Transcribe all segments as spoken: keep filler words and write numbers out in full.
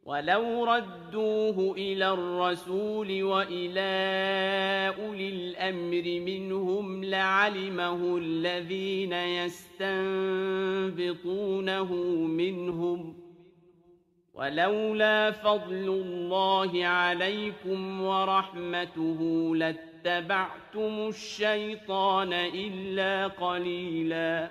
ولو ردوه إلى الرسول وإلى أولي الأمر منهم لعلمه الذين يستنبطونه منهم ولولا فضل الله عليكم ورحمته لاتبعتم الشيطان إلا قليلا.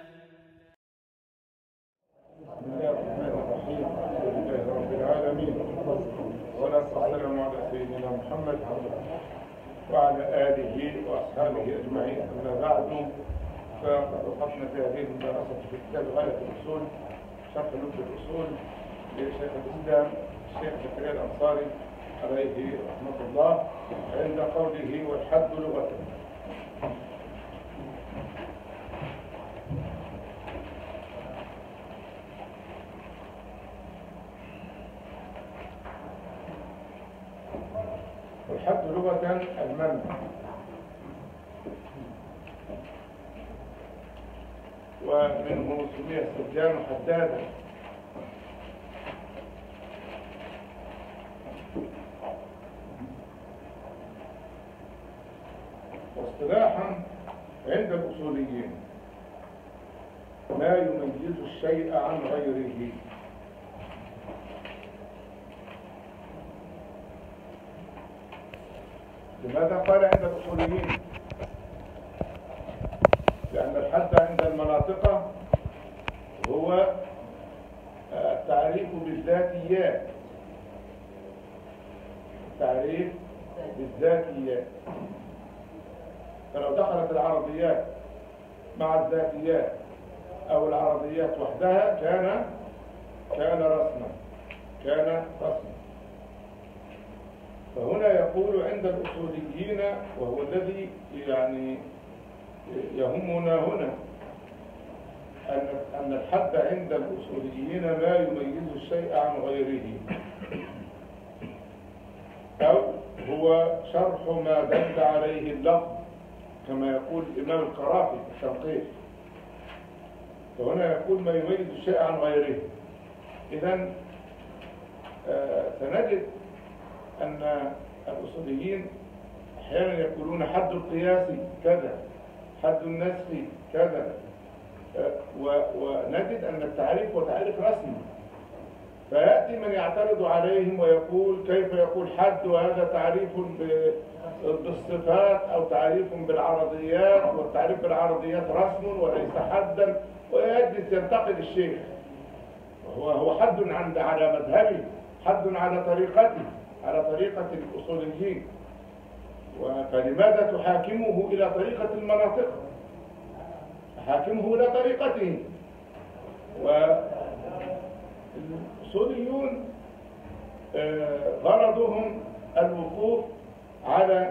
بسم الله الرحمن الرحيم. الحمد لله رب العالمين، والصلاة والسلام على سيدنا محمد وعلى آله وأصحابه أجمعين. أما بعد، فقد وقفنا في هذه الدراسة في كتاب غاية الأصول شرح لب الأصول لشيخ الإسلام الشيخ زكريا الأنصاري عليه رحمة الله، عند قوله والحد لغة. والحد لغة المنع، ومنه سمي السجان حدادا. واصطلاحا عند الأصوليين ما يميز الشيء عن غيره. لماذا قال عند الأصوليين؟ لأن الحد عند المناطق هو التعريف بالذاتيات، التعريف بالذاتيات. فلو دخلت العرضيات مع الذاتيات أو العرضيات وحدها كان كان رسما كان رسما. فهنا يقول عند الأصوليين، وهو الذي يعني يهمنا هنا، أن أن الحد عند الأصوليين ما يميز الشيء عن غيره، أو هو شرح ما دل عليه اللفظ كما يقول الإمام القرافي في التنقيح. فهنا يقول ما يميز الشيء عن غيره. إذن آه سنجد أن الأصوليين أحيانا يقولون حد القياس كذا، حد النسخ كذا، ونجد أن التعريف هو تعريف رسمي. فيأتي من يعترض عليهم ويقول كيف يقول حد وهذا تعريف بالصفات أو تعريف بالعرضيات، والتعريف بالعرضيات رسم وليس حدا، ويجلس ينتقد الشيخ. وهو هو حد عند على مذهبه، حد على طريقته، على طريقة الأصوليين. فلماذا تحاكمه إلى طريقة المناطق؟ تحاكمه إلى طريقته. والأصوليون غرضهم الوقوف على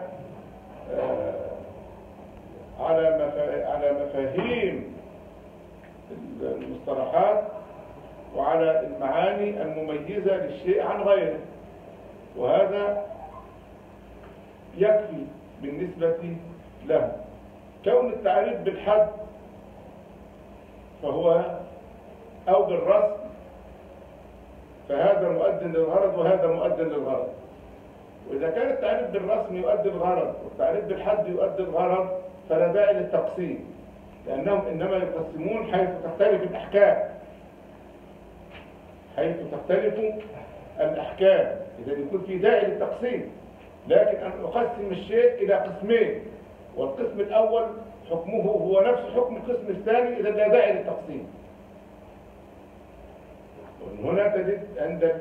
على على مفاهيم المصطلحات وعلى المعاني المميزة للشيء عن غيره، وهذا يكفي بالنسبة له. كون التعريف بالحد فهو أو بالرسم فهذا مؤدٍ للغرض وهذا مؤدٍ للغرض. وإذا كان التعريف بالرسم يؤدي الغرض والتعريف بالحد يؤدي الغرض فلا داعي للتقسيم، لأنهم إنما يقسمون حيث تختلف الأحكام، حيث تختلف الأحكام. إذا يكون في داعي للتقسيم. لكن أن أقسم الشيء إلى قسمين، والقسم الأول حكمه هو نفس حكم القسم الثاني، إذا لا داعي للتقسيم. ومن هنا تجد عند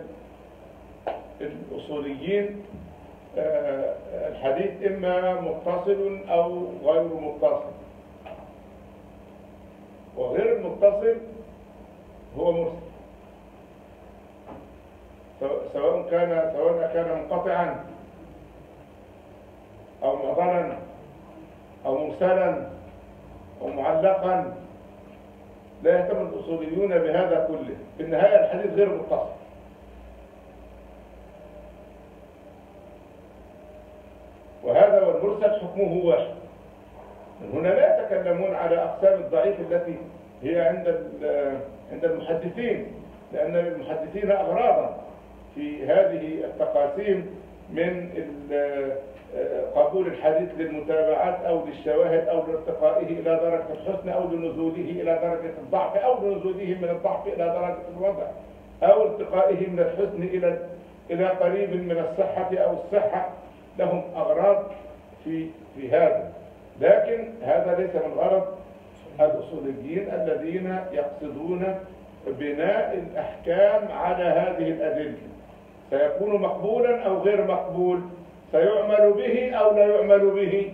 الأصوليين الحديث إما متصل أو غير متصل، وغير المتصل هو مرسل، سواء كان سواء كان منقطعا أو معضلا أو مرسلا أو معلقا. لا يهتم الأصوليون بهذا كله. في النهاية الحديث غير متصل. وهذا والمرسل حكمه واحد. من هنا لا يتكلمون على أقسام الضعيف التي هي عند عند المحدثين، لأن المحدثين أغراضا في هذه التقاسيم من قبول الحديث للمتابعات أو للشواهد أو لارتقائه إلى درجة الحسن أو لنزوله إلى درجة الضعف أو لنزوله من الضعف إلى درجة الوضع أو ارتقائه من الحسن إلى إلى قريب من الصحة أو الصحة. لهم أغراض في في هذا، لكن هذا ليس من غرض الأصوليين الذين يقصدون بناء الأحكام على هذه الأدلة. سيكون مقبولا أو غير مقبول، سيعمل به أو لا يعمل به،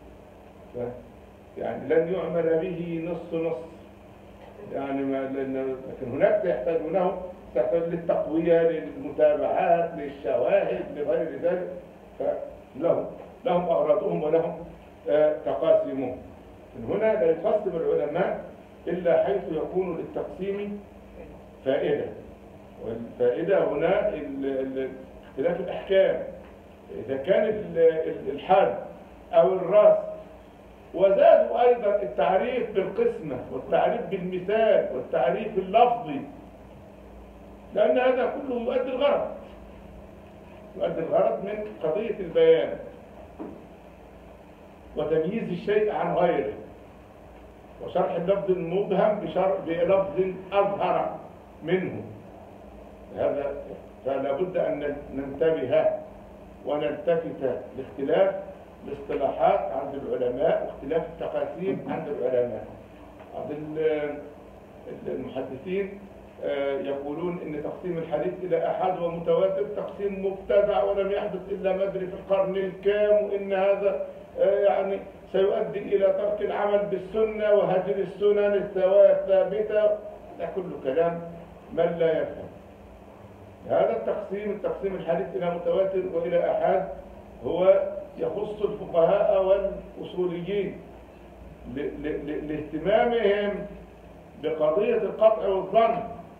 يعني لن يعمل به نص نص يعني ما لكن هناك يحتاجونه تحتاج للتقوية، للمتابعات، للشواهد، لغير ذلك. فلهم لهم أغراضهم ولهم تقاسيمهم. من هنا لا يقسم العلماء إلا حيث يكون للتقسيم فائدة، والفائدة هنا اختلاف الأحكام. إذا كان الحد أو الراس، وزادوا أيضا التعريف بالقسمة والتعريف بالمثال والتعريف اللفظي، لأن هذا كله يؤدي الغرض يؤدي الغرض من قضية البيان وتمييز الشيء عن غيره وشرح اللفظ المبهم بلفظ أظهر منه. هذا فلا بد أن ننتبه ونلتفت لاختلاف الاصطلاحات عند العلماء واختلاف التقاسيم عند العلماء. بعض المحدثين يقولون إن تقسيم الحديث إلى أحاد ومتواتر تقسيم مبتدع ولم يحدث إلا مدري في القرن الكام، وإن هذا يعني سيؤدي إلى ترك العمل بالسنة وهجر السنن الثابتة. ده كله كلام من لا يفهم. هذا التقسيم التقسيم الحديث إلى متواتر وإلى أحاد هو يخص الفقهاء والأصوليين لاهتمامهم بقضية القطع والظن،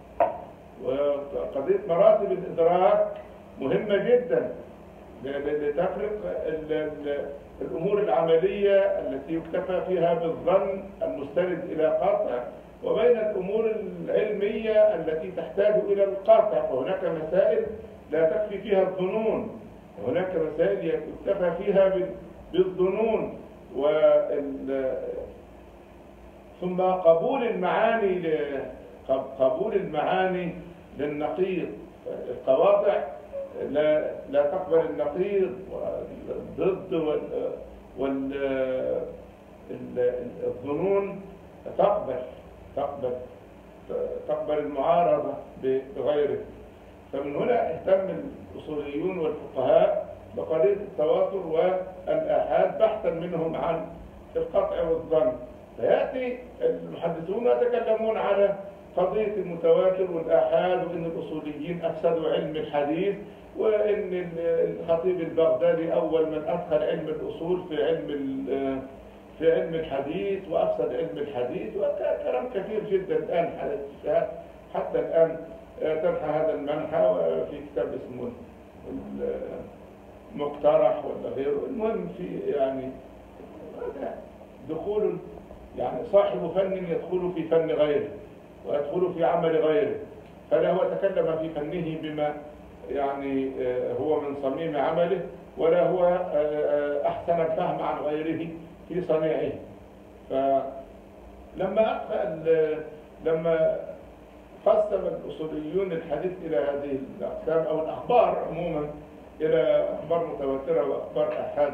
وقضية مراتب الإدراك مهمة جدا لتفرق الأمور العملية التي يكتفى فيها بالظن المستند إلى قطع وبين الأمور العلمية التي تحتاج إلى القطع. وهناك مسائل لا تكفي فيها الظنون، وهناك مسائل يكتفى فيها بالظنون. ثم قبول المعاني قبول المعاني للنقيض. القواطع لا لا تقبل النقيض والضد والظنون تقبل تقبل تقبل المعارضة بغيره. فمن هنا اهتم الأصوليون والفقهاء بقضية التواتر والآحاد بحثا منهم عن القطع والظن. فيأتي المحدثون يتكلمون على قضية المتواتر والآحاد، وإن الأصوليين أفسدوا علم الحديث، وإن الخطيب البغدادي أول من أدخل علم الأصول في علم في علم الحديث وأفسد علم الحديث، وكلام كثير جدا الآن حتى الآن تنحى هذا المنحى في كتاب اسمه المقترح ولا غيره. المهم في يعني دخول يعني صاحب فن يدخل في فن غيره ويدخل في عمل غيره، فلا هو تكلم في فنه بما يعني هو من صميم عمله، ولا هو أحسن الفهم عن غيره في صنيعه. فلما لما قسم الأصوليون الحديث إلى هذه الأقسام أو الأخبار عموما إلى أخبار متواترة وأخبار آحاد،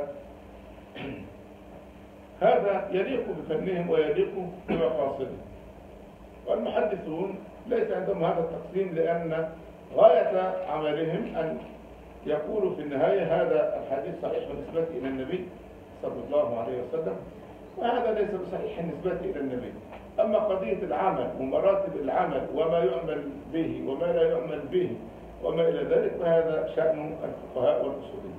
هذا يليق بفنهم ويليق بمقاصدهم. والمحدثون ليس عندهم هذا التقسيم، لأن غاية عملهم أن يقولوا في النهاية هذا الحديث صحيح بالنسبة إلى النبي صلى الله عليه وسلم، وهذا ليس بصحيح بالنسبة إلى النبي. أما قضية العمل ومراتب العمل وما يعمل به وما لا يعمل به وما إلى ذلك، فهذا شأن الفقهاء والأصوليين.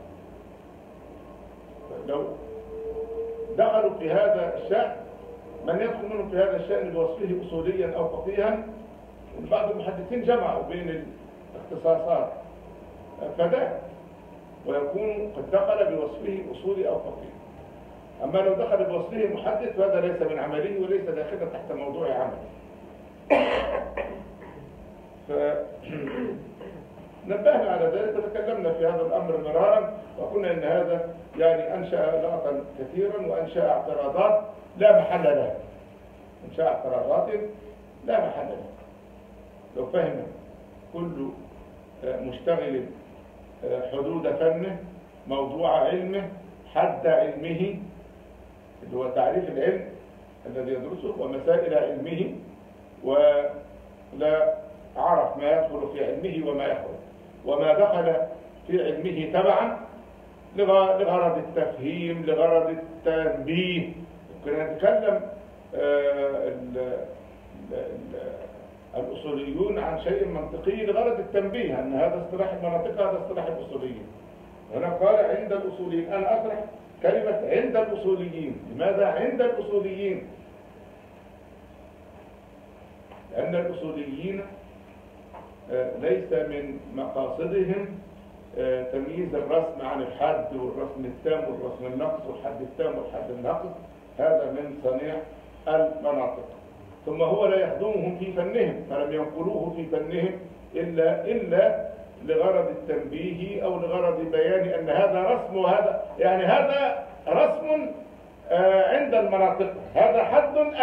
لو دخلوا في هذا الشأن، من يدخل منهم في هذا الشأن بوصفه أصوليا أو فقيها، بعض المحدثين جمعوا بين الاختصاصات فده ويكون قد دخل بوصفه أصولي أو فقيه. أما لو دخل بوصفه محدث فهذا ليس من عمله وليس داخلا تحت موضوع عمله. ف نبهنا على ذلك وتكلمنا في هذا الأمر مرارا، وقلنا إن هذا يعني أنشأ لغطا كثيرا وأنشأ اعتراضات لا محل لها. أنشأ اعتراضات لا محل لها. لو فهم كل مشتغل حدود فنه، موضوع علمه، حد علمه، اللي هو تعريف العلم الذي يدرسه ومسائل علمه، ولا عرف ما يدخل في علمه وما يخرج، وما دخل في علمه تبعا لغرض التفهيم، لغرض التنبيه. كنا نتكلم الأصوليون عن شيء منطقي لغرض التنبيه أن هذا اصطلاح المناطق، هذا اصطلاح الأصوليين. هنا قال عند الأصوليين، أنا أشرح كلمة عند الأصوليين. لماذا عند الأصوليين؟ لأن الأصوليين ليس من مقاصدهم تمييز الرسم عن الحد والرسم التام والرسم النقص والحد التام والحد النقص، هذا من صنيع المناطق. ثم هو لا يخدمهم في فنهم، فلم ينقلوه في فنهم إلا إلا لغرض التنبيه أو لغرض بيان أن هذا رسم وهذا، يعني هذا رسم عند المناطق، هذا حد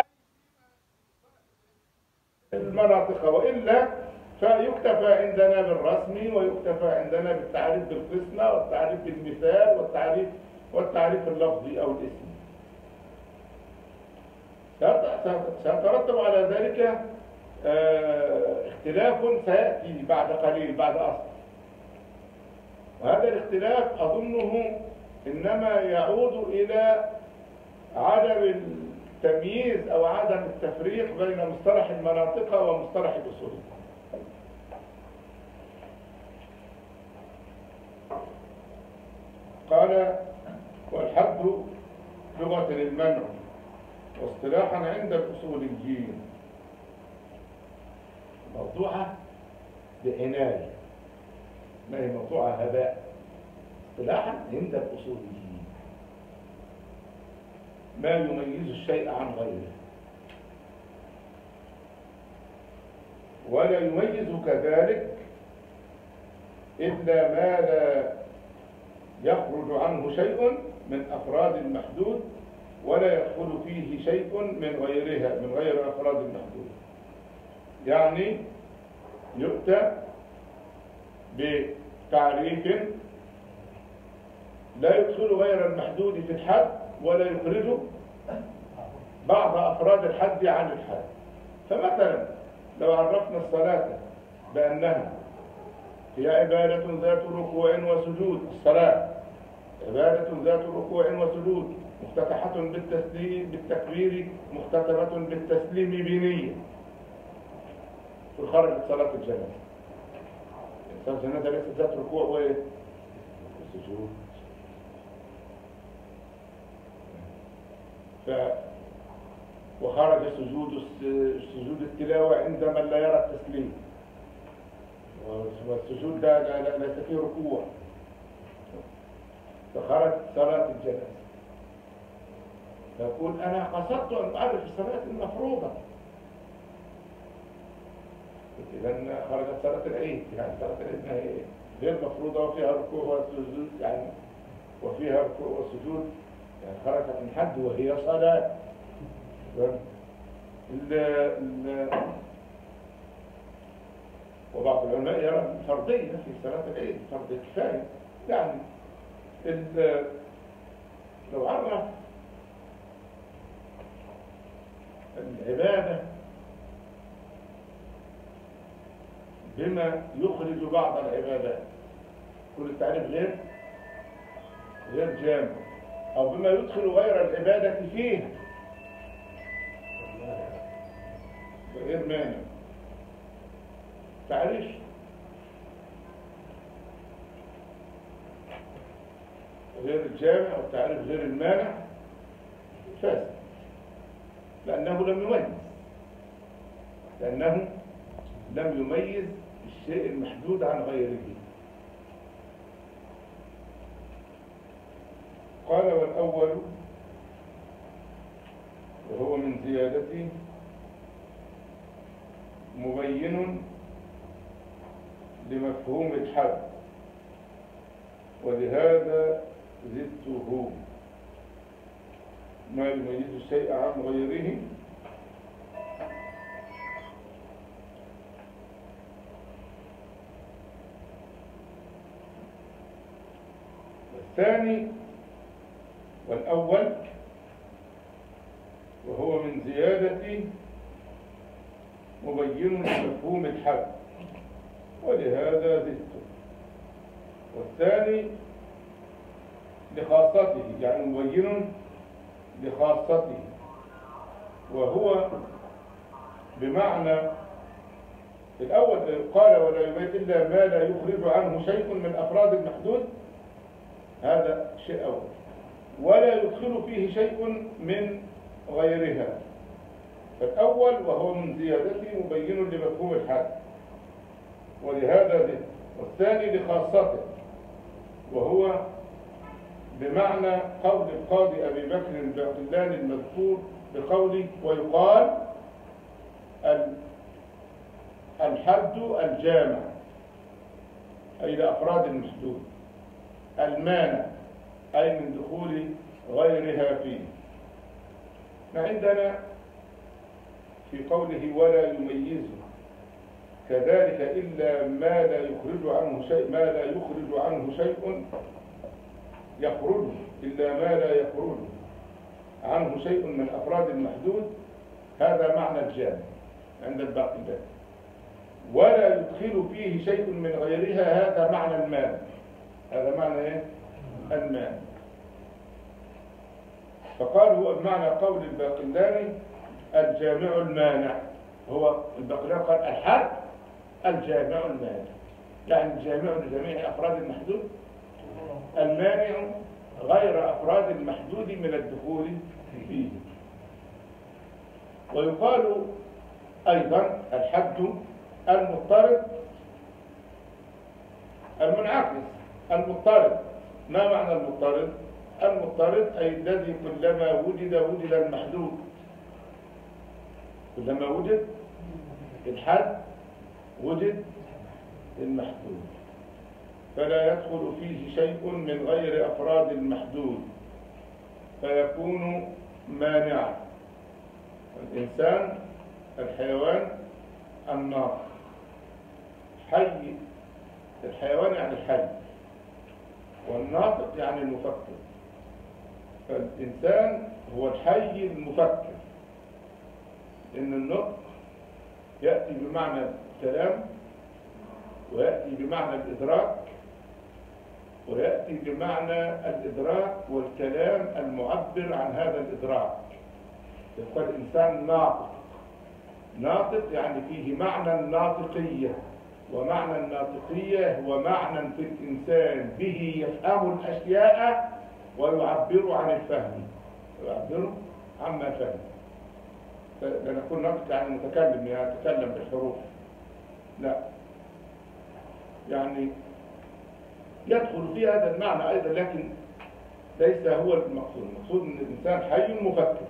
المناطق، وإلا فيكتفى عندنا بالرسم ويكتفى عندنا بالتعريف بالقسمة والتعريف بالمثال والتعريف والتعريف اللفظي أو الاسمي. سيترتب على ذلك اختلاف سيأتي بعد قليل بعد أصل، وهذا الاختلاف أظنه إنما يعود إلى عدم التمييز أو عدم التفريق بين مصطلح المناطق ومصطلح الأصول. قال والحد لغة المنع واصطلاحا عند الأصوليين موضوعة بعناية، ما هي موضوعة هباء. اصطلاحا عند الأصوليين ما يميز الشيء عن غيره، ولا يميز كذلك إلا ما لا يخرج عنه شيء من أفراد المحدود ولا يدخل فيه شيء من غيرها من غير أفراد المحدود. يعني يؤتى بتعريف لا يدخل غير المحدود في الحد ولا يخرج بعض أفراد الحد عن الحد. فمثلا لو عرفنا الصلاة بأنها هي عبادة ذات ركوع وسجود، الصلاة عبادة ذات ركوع وسجود مفتتحة بالتسليم بالتكبير مختتمة بالتسليم بنية. في خرج صلاة الجنازة، صلاة الجنازة ليست ذات ركوع وسجود. ف وخرج سجود سجود التلاوة عند من لا يرى التسليم، والسجود ده ليس فيه ركوع، فخرج صلاة الجنازة. فيقول أنا قصدت أن أعرف الصلاة المفروضة، إذن خرجت صلاة العيد، يعني صلاة العيد غير مفروضة وفيها ركوع وسجود، يعني وفيها ركوع وسجود، يعني خرجت من حد وهي صلاة. ال ال وبعض العلماء يرى فرضية في صلاة العيد، فرض كفاية. يعني لو عرف العبادة بما يخرج بعض العبادات، كل التعريف غير غير جامع، أو بما يدخل غير العبادة فيها غير مانع، تعريف غير الجامع والتعريف غير المانع فاسد، لأنه لم يميز لأنه لم يميز الشيء المحدود عن غيره. قال والأول وهو من زيادته مبين لمفهوم الحد، ولهذا زدته. ما يميز الشيء عن غيره الثاني والأول، وهو من زيادة مبين لمفهوم الحد، ولهذا زدته. والثاني لخاصته، يعني مبين لخاصته، وهو بمعنى الأول قال ولا يميت إلا ما لا يخرج عنه شيء من أفراد المحدود، هذا شيء أول، ولا يدخل فيه شيء من غيرها. فالأول وهو من زيادته مبين لمفهوم الحد، ولهذا ذكر. والثاني لخاصته، وهو بمعنى قول القاضي أبي بكر الباقلاني المذكور بقوله ويقال الحد الجامع، أي لأفراد المحدود، المانع أي من دخول غيرها فيه. عندنا في قوله ولا يميز كذلك إلا ما لا يخرج عنه شيء، ما لا يخرج عنه شيء يخرج إلا ما لا يخرج عنه شيء من أفراد المحدود، هذا معنى الجامع عند الباقلاني. ولا يدخل فيه شيء من غيرها، هذا معنى المانع. هذا معنى ايه؟ المانع. فقال هو بمعنى قول الباقلاني الجامع المانع. هو الباقلاني قال الحد الجامع المانع، يعني الجامع لجميع أفراد المحدود، المانع غير أفراد المحدود من الدخول فيه. ويقال أيضا الحد المضطرد المنعكس. المضطرد، ما معنى المضطرد؟ المضطرد أي الذي كلما وجد وجد المحدود، كلما وجد الحد وجد المحدود، فلا يدخل فيه شيء من غير أفراد المحدود فيكون مانعا. الإنسان، الحيوان، الناطق. حي الحيوان يعني الحي، والناطق يعني المفكر. فالإنسان هو الحي المفكر، إن النطق يأتي بمعنى الكلام، ويأتي بمعنى الإدراك، ويأتي بمعنى الإدراك والكلام المعبر عن هذا الإدراك. يقول الإنسان ناطق. ناطق يعني فيه معنى الناطقية، ومعنى الناطقية هو معنى في الإنسان به يفهم الأشياء ويعبر عن الفهم، يعبر عما فهم. لا نقول ناطق يعني متكلم، يعني يتكلم بالحروف، لا، يعني يدخل في هذا المعنى أيضا، لكن ليس هو المقصود. المقصود أن الإنسان حي مفكر.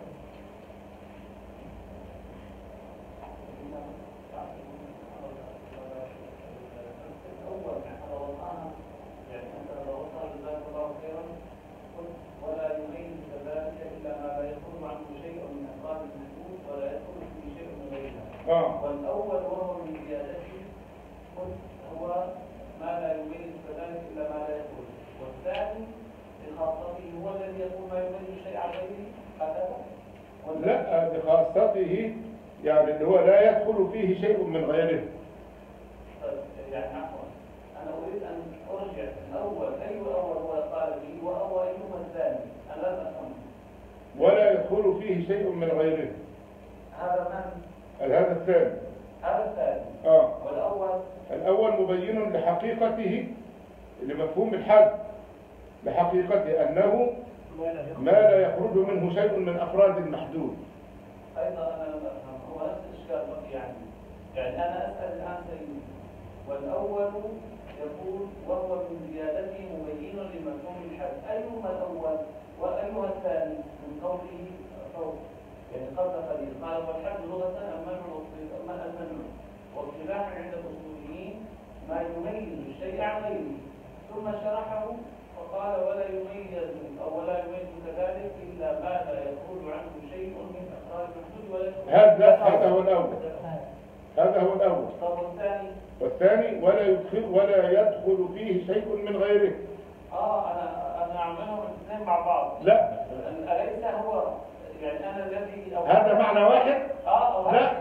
آه. والأول وهو من زيادته هو ما لا يميز كذلك إلا ما لا يخرج، والثاني لخاصته هو الذي يقول ما يميز الشيء عن غيره هكذا. لا، لخاصته يعني اللي هو لا يدخل فيه شيء من غيره. طيب يعني عفوا، أنا أريد أن أرجع الأول، أي أول هو قال به وأول أيهما الثاني؟ أنا لا أفهم. ولا يدخل فيه شيء من غيره، هذا من؟ هذا الثاني. هذا الثاني. آه. والأول؟ الأول مبين لحقيقته، لمفهوم الحد، لحقيقته أنه ما لا يخرج منه شيء من أفراد المحدود. أيضا أنا لم أفهم، هو نفس الإشكال بقي يعني. يعني أنا أسأل الآن سيدي، والأول يقول وهو من زيادته مبين لمفهوم الحد، أيهما الأول وأيهما الثاني من قوله فوق؟ يعني قبل قليل قال والحد لغة المنع والمنع، واصطلاحا عند الأصوليين ما يميز الشيء عن غيره، ثم شرحه فقال ولا يميز أو ولا يميز كذلك إلا ما لا يخرج عنه شيء من أفراد المحدود ولا يخرج. هذا هذا هو الأول. هذا هو الأول. طب والثاني؟ والثاني ولا يدخل ولا يدخل فيه شيء من غيره. اه انا انا اعملهم الاثنين مع بعض. لا. أليس هو يعني انا الذي هذا معنى واحد؟ اه أو لا.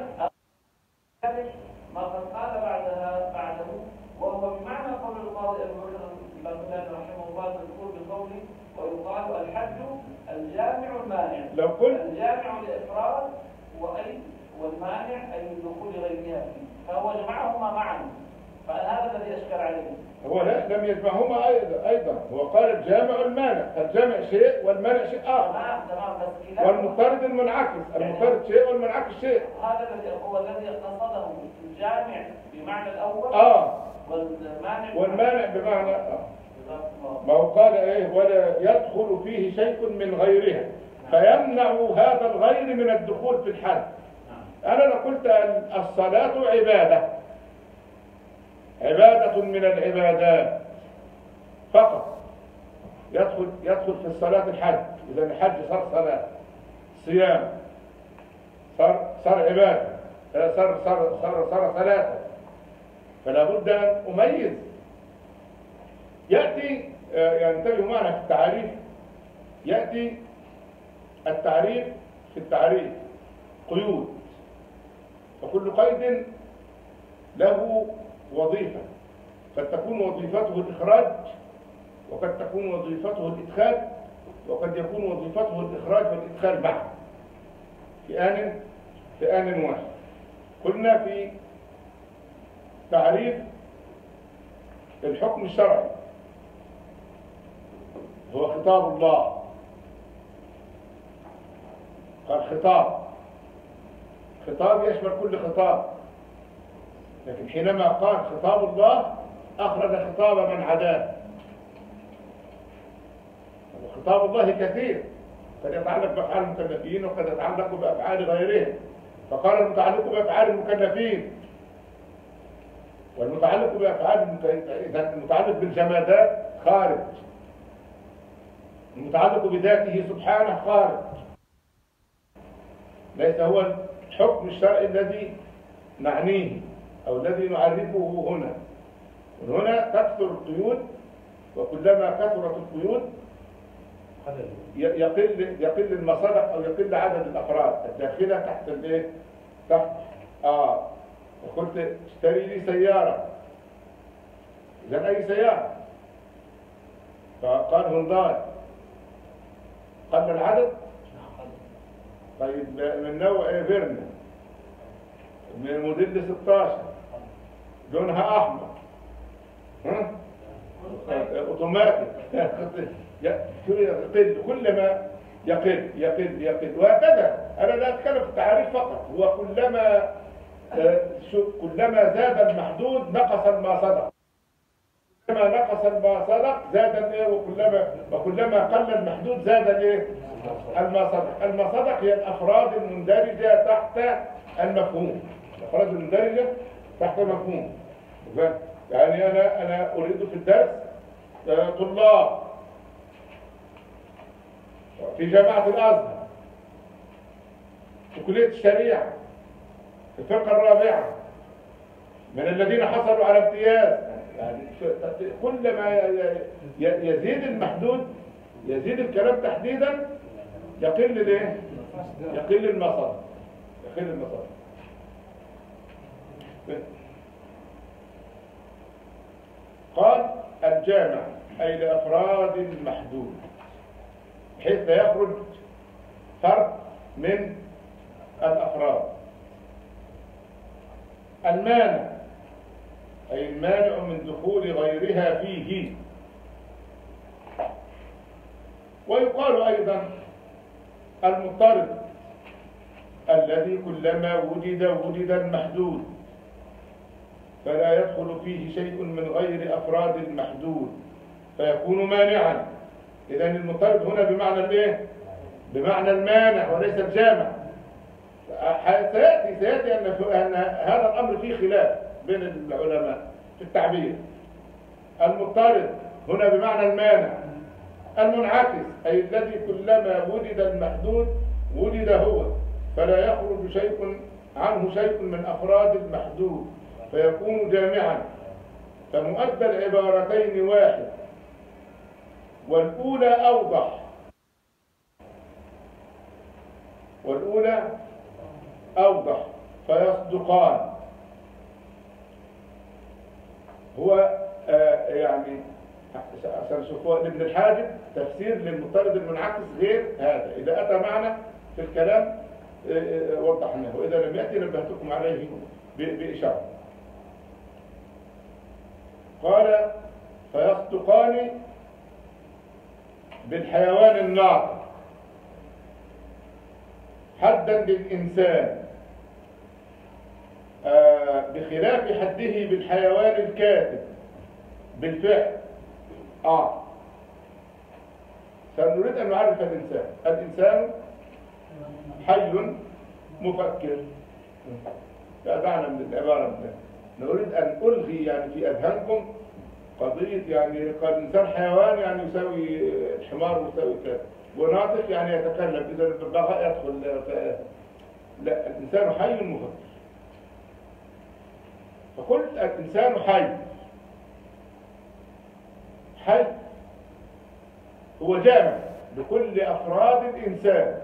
ما قد قال بعدها بعده وهو بمعنى قول القاضي ابو بكر البغدادي رحمه الله تقول بقوله ويقال الحد الجامع المانع. لو قلت الجامع لافراد واي والمانع اي لدخول غيرها فيه، فهو جمعهما معا، فهذا الذي اشكل عليه. هو لا لم يجمعهما ايضا ايضا هو قال الجامع المانع، الجامع شيء والمانع شيء اخر. تمام تمام بس كلاهما والمضطرد المنعكس، المضطرد شيء والمنعكس شيء. هذا الذي هو الذي قصده الجامع بمعنى الاول اه والمانع والمانع بمعنى اه جزاك الله. ما هو قال ايه ولا يدخل فيه شيء من غيرها فيمنع هذا الغير من الدخول في الحد. انا لو قلت الصلاة عبادة عبادة من العبادات فقط يدخل يدخل في الصلاة الحج، إذا الحج صار صلاة، صيام صار صار عبادة، صار صار صار صار صلاة، فلا بد أن أميز. يأتي ينتبه معنا في التعريف، يأتي التعريف في التعريف قيود، فكل قيد له وظيفة، قد تكون وظيفته الإخراج وقد تكون وظيفته الإدخال وقد يكون وظيفته الإخراج والإدخال معا في آن في آن واحد. قلنا في تعريف الحكم الشرعي هو خطاب الله، قال خطاب، خطاب يشمل كل خطاب، لكن حينما قال خطاب الله أخرج خطاب من عداه. خطاب الله كثير، قد يتعلق بأفعال المكلفين وقد يتعلق بأفعال غيرهم، فقال المتعلق بأفعال المكلفين، والمتعلق بأفعال إذا المتعلق بالجمادات خارج، المتعلق بذاته سبحانه خارج، ليس هو الحكم الشرعي الذي نعنيه أو الذي نعرفه هنا. من هنا تكثر القيود، وكلما كثرت القيود يقل يقل المصادق أو يقل عدد الأفراد الداخلة تحت الايه؟ تحت آه وقلت اشتري لي سيارة، إذا أي سيارة؟ فقال هونداي، قل العدد؟ طيب من نوع فيرنا، من موديل ستة عشر، لونها احمر، ها اوتوماتيك، يقل كلما يقل يقل يقل وهكذا. انا لا اتكلم في التعريف فقط، هو كلما كلما زاد المحدود نقص ما صدق، كلما نقص ما صدق زاد الايه، وكلما وكلما قل المحدود زاد الايه المصادق. المصادق هي الافراد المندرجه تحت المفهوم، الافراد المندرجه تحت المفهوم. يعني انا انا اريد في الدرس طلاب في جامعه الازهر في كليه الشريعه في الفرقه الرابعه من الذين حصلوا على امتياز. يعني كلما يزيد المحدود يزيد الكلام تحديدا يقل الايه؟ يقل المصادر، يقل المصادر. قال الجامع أي لأفراد المحدود بحيث لا يخرج فرد من الأفراد. المانع أي المانع من دخول غيرها فيه. ويقال أيضا المضطرد الذي كلما وجد وجد المحدود فلا يدخل فيه شيء من غير أفراد المحدود فيكون مانعا. إذن المضطرد هنا بمعنى الايه؟ بمعنى المانع وليس الجامع. سيأتي سيأتي أن أن هذا الأمر فيه خلاف بين العلماء في التعبير. المضطرد هنا بمعنى المانع. المنعكس أي الذي كلما وجد المحدود وجد هو، فلا يخرج شيء عنه شيء من أفراد المحدود فيكون جامعا. فمؤدى العبارتين واحد، والأولى أوضح والأولى أوضح فيصدقان. هو آه يعني سنشوفه لابن الحاجب تفسير للمضطرد المنعكس غير هذا. إذا أتى معنا في الكلام آه وضحناه، وإذا لم يأتي نبهتكم عليه بإشارة. قال فيصدقان بالحيوان الناطق حدا للإنسان آه بخلاف حده بالحيوان الكاتب بالفعل. آه سنريد أن نعرف الإنسان. الإنسان حي مفكر. لا دعنا من العبارة من نريد أن ألغي يعني في أذهانكم قضية يعني قال الإنسان حيوان يعني يساوي الحمار ويساوي كذا، وناطق يعني يتكلم، إذا البغاء يدخل. لا، الإنسان حي مفكر. فقلت الإنسان حي. حي هو جامع بكل أفراد الإنسان،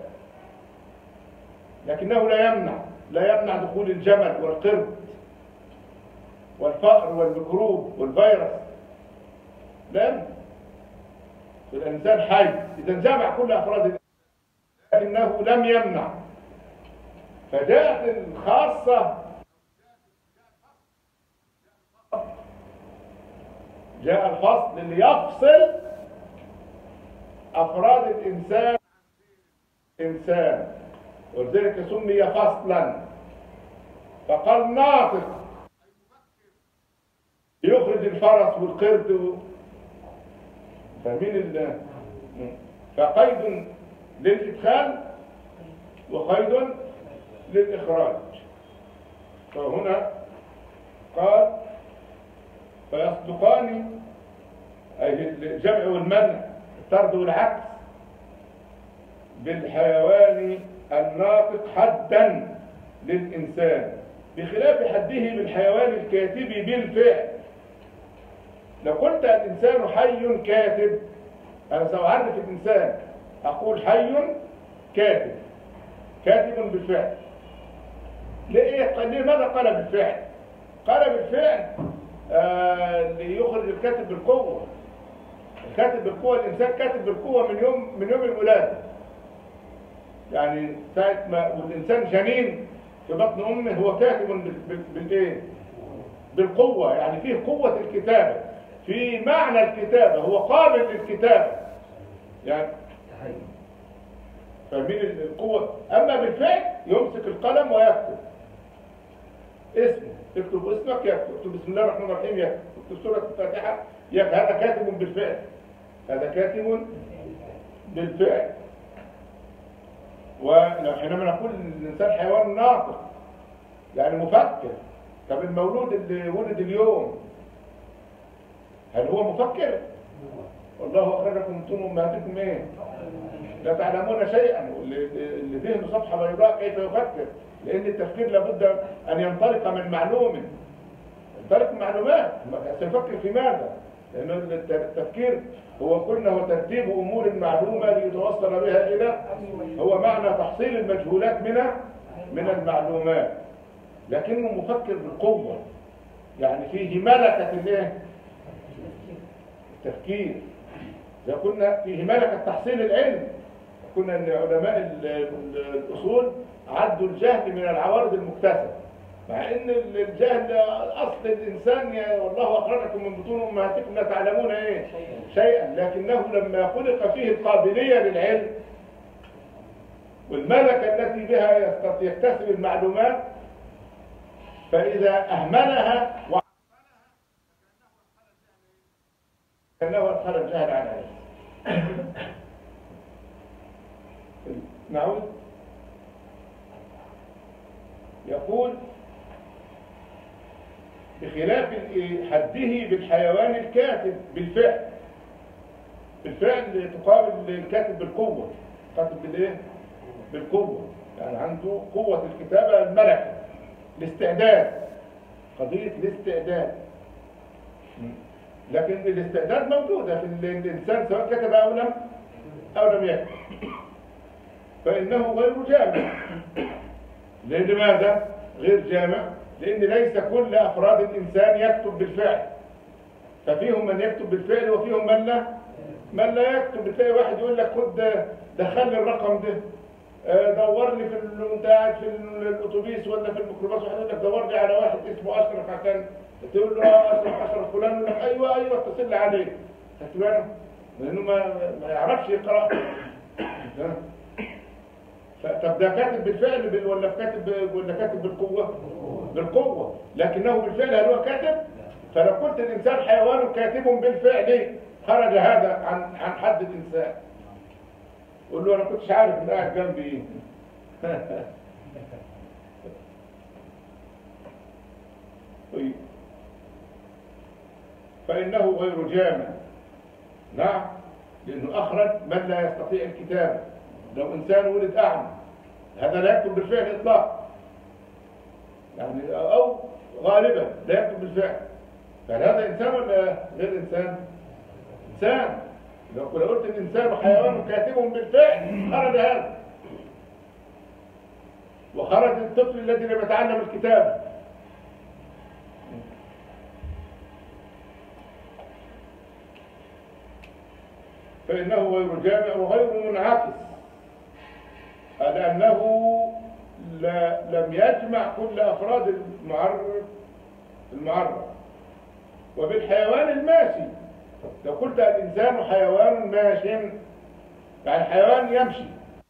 لكنه لا يمنع لا يمنع دخول الجمل والقرد والفأر والميكروب والفيروس. لا يمنع. الإنسان حي إذا جامع كل أفراد الإنسان، لكنه لم يمنع. فجاءت الخاصة جاء الفصل اللي يفصل أفراد الإنسان إنسان، ولذلك سمي فصلا. فقال ناطق يخرج الفرس والقرد و... فاهمين ال... فقيد للإدخال وقيد للإخراج. فهنا قال فيصدقان أي الجمع والمنع الطرد والعكس بالحيوان الناطق حدا للإنسان بخلاف حده بالحيوان الكاتب بالفعل. لو قلت الإنسان حي كاتب، أنا سأعرف الإنسان أقول حي كاتب، كاتب بالفعل. ليه؟ لماذا قال بالفعل؟ قال بالفعل آه ليخرج الكاتب بالقوة. الكاتب بالقوة، الإنسان كاتب بالقوة من يوم من يوم الولادة. يعني ساعة ما والإنسان جنين في بطن أمه هو كاتب بالإيه؟ بالقوة، يعني فيه قوة الكتابة، في معنى الكتابة، هو قابل للكتابة. يعني فاهمين القوة؟ أما بالفعل يمسك القلم ويكتب اسمه، اكتب اسمك يكتب، اكتب بسم الله الرحمن الرحيم يكتب، اكتب سورة الفاتحة يكتب. هذا كاتب بالفعل، هذا كاتب بالفعل. وحينما نقول الإنسان حيوان ناطق يعني مفكر. طب المولود اللي ولد اليوم هل هو مفكر؟ والله أخرجكم من بطون أمهاتكم إيه؟ لا تعلمون شيئا. اللي ذهنه صفحة بيضاء كيف يفكر؟ لأن التفكير لابد أن ينطلق من معلوم، ينطلق من معلومات. سيفكر في ماذا؟ لأن التفكير هو قلنا هو ترتيب أمور معلومة ليتوصل بها إلى، هو معنى تحصيل المجهولات من من المعلومات. لكنه مفكر بالقوة، يعني فيه ملكة الايه؟ التفكير. إذا كنا فيه ملكة تحصيل العلم، كنا ان علماء الأصول عدوا الجهل من العوارض المكتسبة، مع ان الجهل اصل الانسان والله اخرجكم من بطون امهاتكم لا تعلمون ايه شيئا، لكنه لما خلق فيه القابليه للعلم والملكه التي بها يكتسب المعلومات، فاذا اهملها كانه ادخل الجهل على علم. نعود. بخلاف حده بالحيوان الكاتب بالفعل. بالفعل تقابل الكاتب بالقوة، الكاتب بالايه؟ بالقوة، يعني عنده قوة الكتابة الملكة، الاستعداد، قضية الاستعداد. لكن الاستعداد موجودة في الإنسان سواء كتب أو لم أو لم يكتب، فإنه غير جامع. لماذا غير جامع؟ لأن ليس كل أفراد الإنسان يكتب بالفعل، ففيهم من يكتب بالفعل وفيهم من لا من لا يكتب. بتلاقي واحد يقول لك خد دخل لي الرقم ده، دور لي في وانت قاعد في الاتوبيس ولا في الميكروباص، واحد يقول لك دور لي على واحد اسمه اشرف عشان تقول له اه اشرف اشرف فلان، يقول لك ايوه ايوه اتصل لي عليه. هتبقى لانه ما ما يعرفش يقرا. طب ده كاتب بالفعل ولا كاتب ولا كاتب بالقوه؟ بالقوه، لكنه بالفعل هل هو كاتب؟ فلو قلت الانسان حيوان كاتب بالفعل خرج هذا عن عن حد الانسان. قول له انا كنتش عارف ان قاعد جنبي ايه. طيب، فانه غير جامع. نعم، لانه اخرج من لا يستطيع الكتابه. لو انسان ولد اعمى هذا لا يكتب بالفعل اطلاقا، يعني او غالبا لا يكتب بالفعل. فهل هذا انسان ولا غير انسان؟ انسان. لو قلت الانسان حيوان كاتب بالفعل خرج هذا، وخرج الطفل الذي لم يتعلم الكتابه. فانه غير جامع وغير منعكس، لانه لا لم يجمع كل افراد المعرف المعرف وبالحيوان الماشي. لو قلت الإنسان حيوان ماش، يعني حيوان يمشي،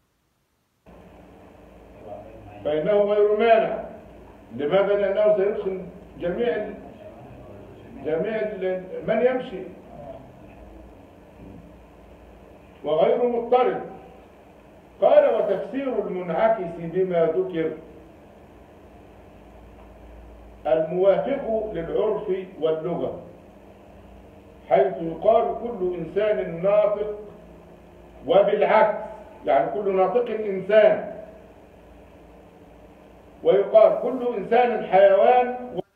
فإنه غير مانع. لماذا؟ لأنه سيدخل جميع جميع من يمشي. وغير مضطرب. قال وتفسير المنعكس بما ذكر الموافق للعرف واللغة، حيث يقال كل إنسان ناطق، وبالعكس يعني كل ناطق إنسان، ويقال كل إنسان حيوان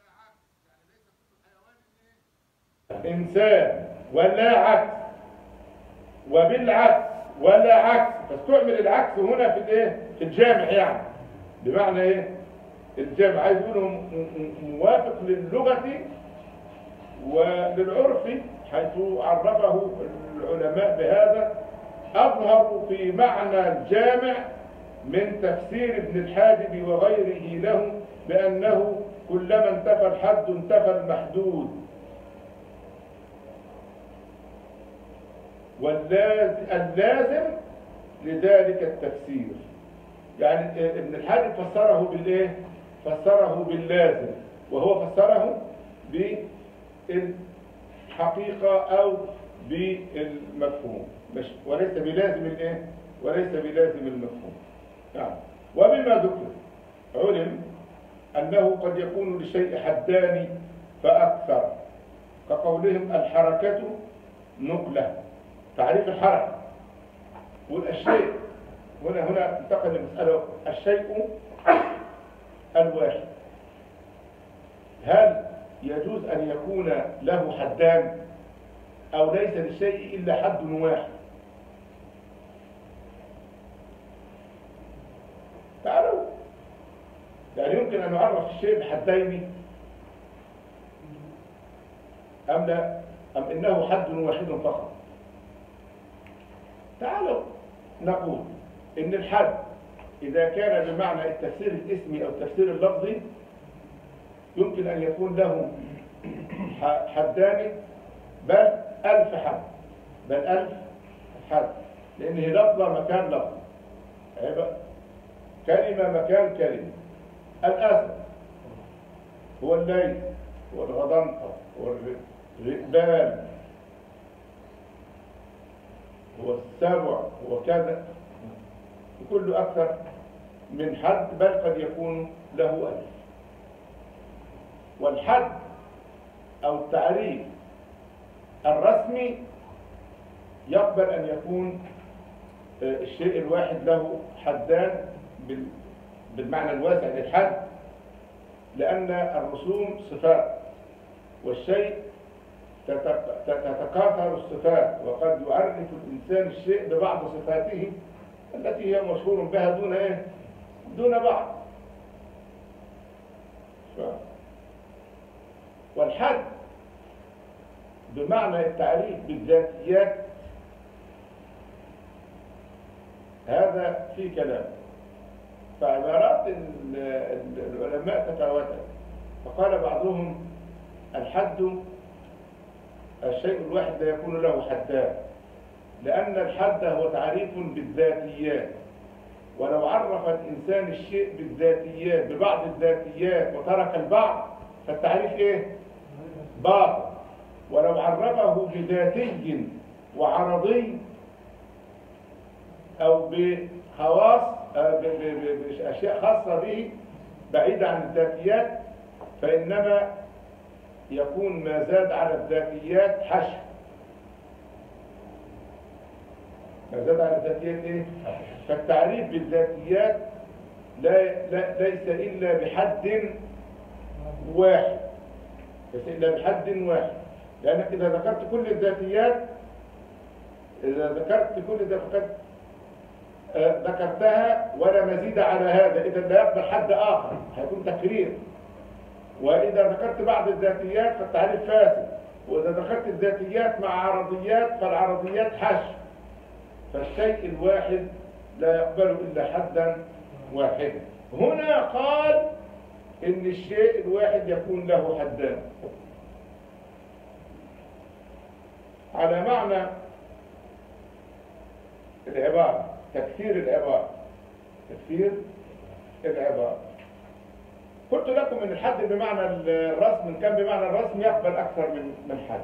إنسان، ولا عكس، وبالعكس ولا عكس. فاستعمل العكس هنا في الايه؟ في الجامع، يعني بمعنى ايه؟ الجامع عايز يقول موافق للغة وللعرف، حيث عرفه العلماء بهذا. أظهر في معنى الجامع من تفسير ابن الحاجب وغيره له بأنه كلما انتفى الحد انتفى المحدود. واللازم لذلك التفسير، يعني ابن الحاجب فسره بالايه؟ فسره باللازم، وهو فسره بالحقيقة أو بالمفهوم، مش وليس بلازم الايه؟ وليس بلازم المفهوم. نعم. وبما ذكر علم أنه قد يكون للشيء حدان فأكثر، كقولهم الحركة نقلة، تعريف الحركة. والشيء هنا هنا انتقل المسألة، الشيء الواحد هل يجوز أن يكون له حدان أو ليس للشيء إلا حد واحد؟ تعالوا، يعني يمكن أن نعرف الشيء بحدين أم لا، أم إنه حد واحد فقط؟ تعالوا نقول إن الحد إذا كان بمعنى التفسير الاسمي أو التفسير اللفظي يمكن أن يكون له حدان بل ألف حد، بل ألف حد، لأنه لفظة مكان لفظة، كلمة مكان كلمة. الأسد هو الليل، هو الغضنطة، هو الرئبان، هو السبع، هو كذا، كل أكثر من حد، بل قد يكون له ألف. والحد أو التعريف الرسمي يقبل أن يكون الشيء الواحد له حدان بالمعنى الواسع للحد، لأن الرسوم صفات، والشيء تتكاثر الصفات، وقد يعرف الإنسان الشيء ببعض صفاته التي هي مشهور بها دون إيه؟ دون بعض. والحد بمعنى التعريف بالذاتيات هذا في كلام، فعبارات العلماء تتواتر، فقال بعضهم الحد الشيء الواحد لا يكون له حدان، لأن الحد هو تعريف بالذاتيات، ولو عرف الإنسان الشيء بالذاتيات ببعض الذاتيات وترك البعض فالتعريف إيه؟ باطل. ولو عرفه بذاتي وعرضي أو بخواص بأشياء خاصة به بعيدة عن الذاتيات فإنما يكون ما زاد على الذاتيات حشو. ما زاد على الذاتيات إيه؟ فالتعريف بالذاتيات لا, لا ليس إلا بحد واحد، ليس إلا بحد واحد، لأنك إذا ذكرت كل الذاتيات إذا ذكرت كل ده فقد ذكرتها ولا مزيد على هذا، إذا لا يقبل حد آخر، هيكون تكرير. وإذا ذكرت بعض الذاتيات فالتعريف فاسد، وإذا ذكرت الذاتيات مع عرضيات فالعرضيات حشو. فالشيء الواحد لا يقبل إلا حدا واحدا. هنا قال إن الشيء الواحد يكون له حدان على معنى العبارة، تكثير العبارة، تكثير العبارة. قلت لكم ان الحد بمعنى الرسم ان كان بمعنى الرسم يقبل اكثر من من حد،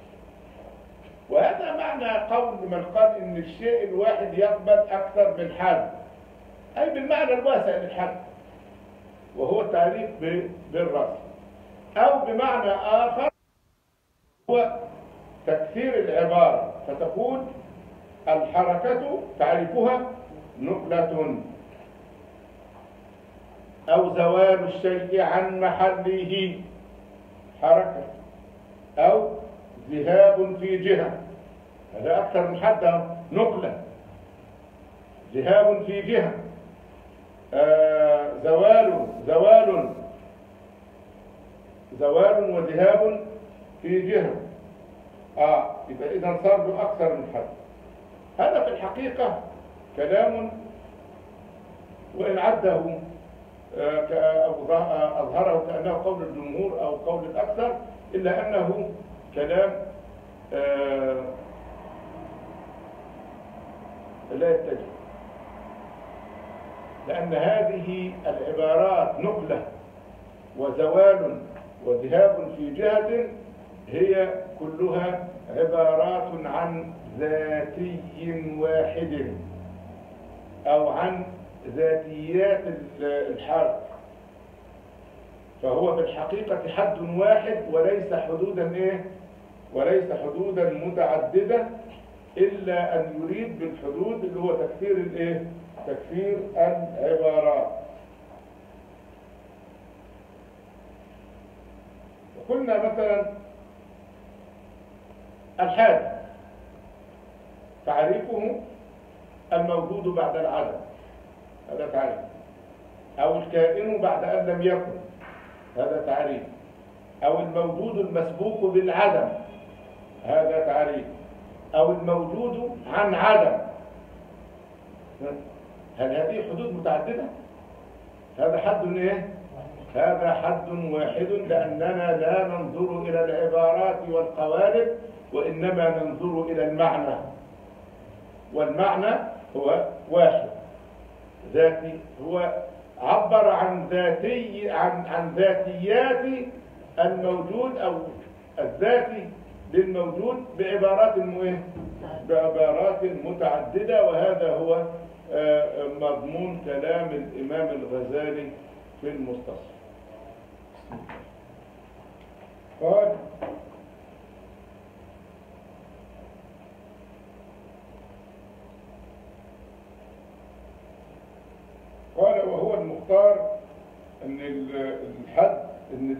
وهذا معنى قول من قال ان الشيء الواحد يقبل اكثر من حد، اي بالمعنى الواسع للحد وهو التعريف بالرسم، او بمعنى اخر هو تكثير العبارة، فتقول الحركة تعرفها نقلة أو زوال الشيء عن محله حركة، أو ذهاب في جهة، هذا أكثر من حد، نقلة، ذهاب في جهة، آه زوال زوال زوال وذهاب في جهة. آه يبقى إذا صار له أكثر من حد. هذا في الحقيقة كلام وإن عده أو أظهره كأنه قول الجمهور أو قول الأكثر، إلا أنه كلام لا يتجه، لأن هذه العبارات نقلة وزوال وذهاب في جهة هي كلها عبارات عن ذاتي واحد أو عن ذاتيات الحرف، فهو في الحقيقة حد واحد وليس حدودا إيه؟ وليس حدودا متعددة، إلا أن يريد بالحدود اللي هو تكثير الإيه؟ تكثير العبارات. وقلنا مثلا الحادث تعريفه الموجود بعد العدم، هذا تعريف، أو الكائن بعد أن لم يكن، هذا تعريف، أو الموجود المسبوق بالعدم، هذا تعريف، أو الموجود عن عدم. هل هذه حدود متعددة؟ هذا حد إيه؟ هذا حد واحد، لأننا لا ننظر إلى العبارات والقوالب وإنما ننظر إلى المعنى، والمعنى هو واحد ذاتي، هو عبر عن ذاتي عن عن ذاتيات الموجود أو الذاتي للموجود بعبارات بعبارات متعددة، وهذا هو مضمون كلام الإمام الغزالي في المستصفى. قال قال وهو المختار ان الحد ان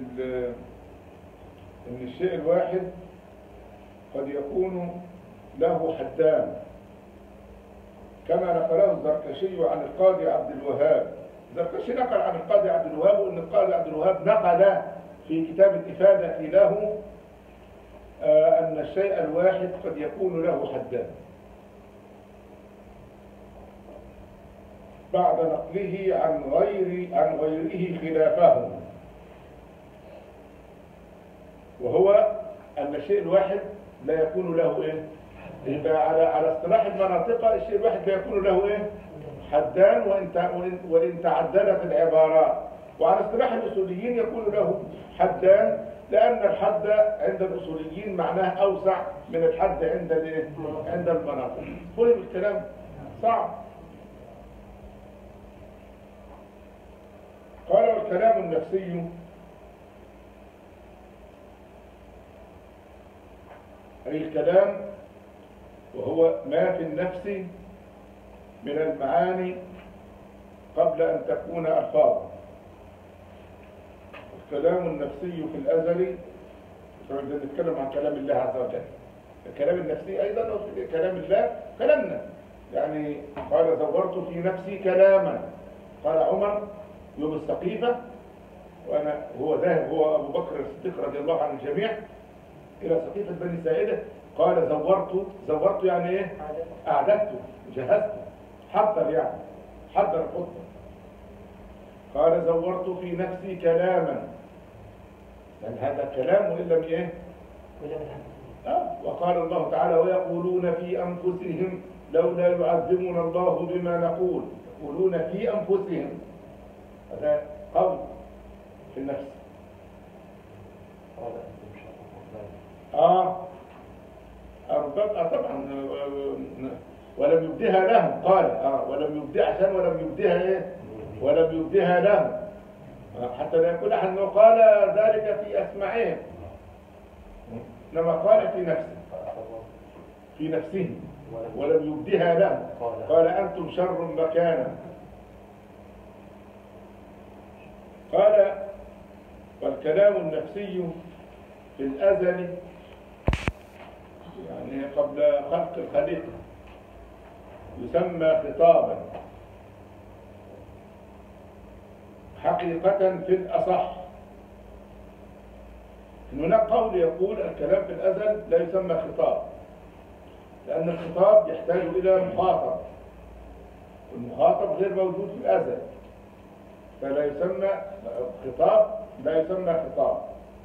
ان الشيء الواحد قد يكون له حدان، كما نقله الزركشي عن القاضي عبد الوهاب. الزركشي نقل عن القاضي عبد الوهاب وان القاضي عبد الوهاب نقل في كتاب الإفادة له آه أن الشيء الواحد قد يكون له حدان، بعد نقله عن غير عن غيره خلافه، وهو أن الشيء الواحد لا يكون له إيه؟ يبقى على على اصطلاح المناطق الشيء الواحد لا يكون له إيه؟ حدان، وإن وإن تعددت العبارات. وعلى اصطلاح الأصوليين يكون له حدان، لأن الحد عند الأصوليين معناه أوسع من الحد عند عند المناطق. فهم الكلام؟ صعب. قال والكلام النفسي أي الكلام وهو ما في النفس من المعاني قبل أن تكون ألفاظا. الكلام النفسي في الأزل، نتكلم عن كلام الله عز وجل. الكلام النفسي أيضا وفي كلام الله كلامنا، يعني قال زورت في نفسي كلاما. قال عمر يوم السقيفة وأنا هو ذاهب هو أبو بكر الصديق رضي الله عن الجميع إلى سقيفة بني سائدة، قال زورت زورت يعني إيه؟ أعددت جهزت حضر يعني حضر الخطبة. قال زورت في نفسي كلاما، لأن هذا كلام وإن لم إيه؟ آه. وقال الله تعالى ويقولون في أنفسهم لولا يعذبنا الله بما نقول، يقولون في أنفسهم، هذا قول في النفس. آه أرباب طبعا ولم يبدها لهم، قال آه ولم يبدها عشان ولم يبدها إيه؟ ولم يبدها لهم، حتى لا يقول أحد أنه قال ذلك في أسماعهم، إنما قال في نفسه في نفسه ولم يبدها لهم. قال أنتم شر مكانا. قال والكلام النفسي في الأزل يعني قبل خلق الخليقة يسمى خطابا حقيقة في الأصح. هناك قول يقول الكلام في الأزل لا يسمى خطاب، لأن الخطاب يحتاج إلى مخاطب، والمخاطب غير موجود في الأزل، فلا يسمى خطاب، لا يسمى خطاب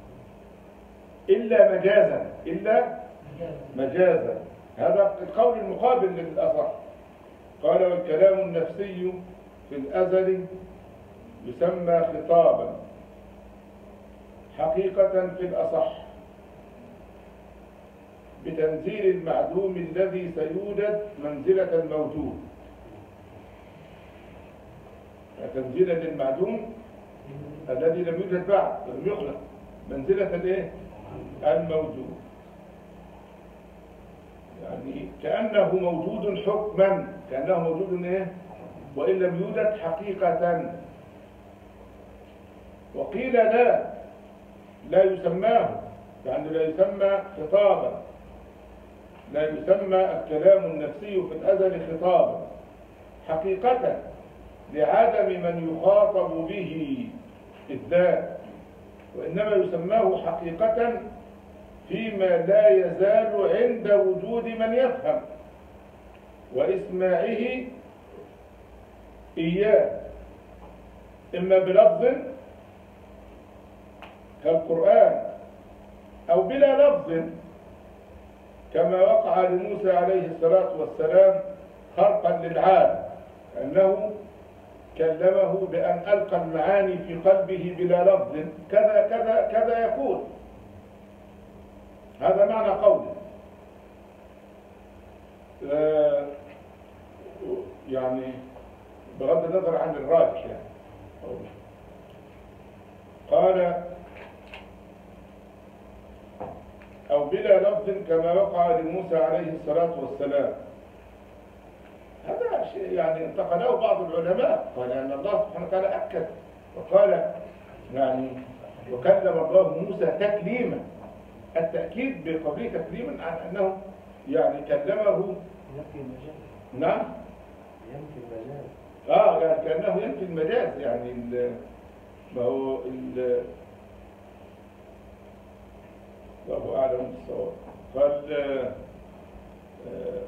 إلا مجازا، إلا مجازا. هذا القول المقابل للأصح. قال والكلام النفسي في الأزل يسمى خطابا حقيقة في الأصح بتنزيل المعدوم الذي سيوجد منزلة الموجود. تنزيلا للمعدوم الذي لم يوجد بعد، لم يخلق، منزلة الايه؟ الموجود. يعني كأنه موجود حكما، كأنه موجود ايه؟ وإن لم يوجد حقيقة. وقيل لا لا يسماه، يعني لا يسمى خطابا، لا يسمى الكلام النفسي في الأزل خطابا حقيقة لعدم من يخاطب به الذات، وإنما يسماه حقيقة فيما لا يزال عند وجود من يفهم وإسماعه إياه، إما بلفظ كالقرآن أو بلا لفظ كما وقع لموسى عليه الصلاة والسلام خرقا للعالم، أنه كلمه بأن ألقى المعاني في قلبه بلا لفظ، كذا كذا كذا يقول. هذا معنى قوله. آه يعني بغض النظر عن الراجح يعني. قال بلا لفظ كما وقع لموسى عليه الصلاة والسلام. هذا شيء يعني انتقده بعض العلماء، قال أن الله سبحانه وتعالى أكد وقال يعني وكلم الله موسى تكليما. التأكيد بقوله تكليما عن أنه يعني كلمه ينفي المجاز. نعم ينفي المجاز. اه يعني كأنه ينفي المجاز، يعني ال ما هو ال الله أعلم بالصواب. قال آه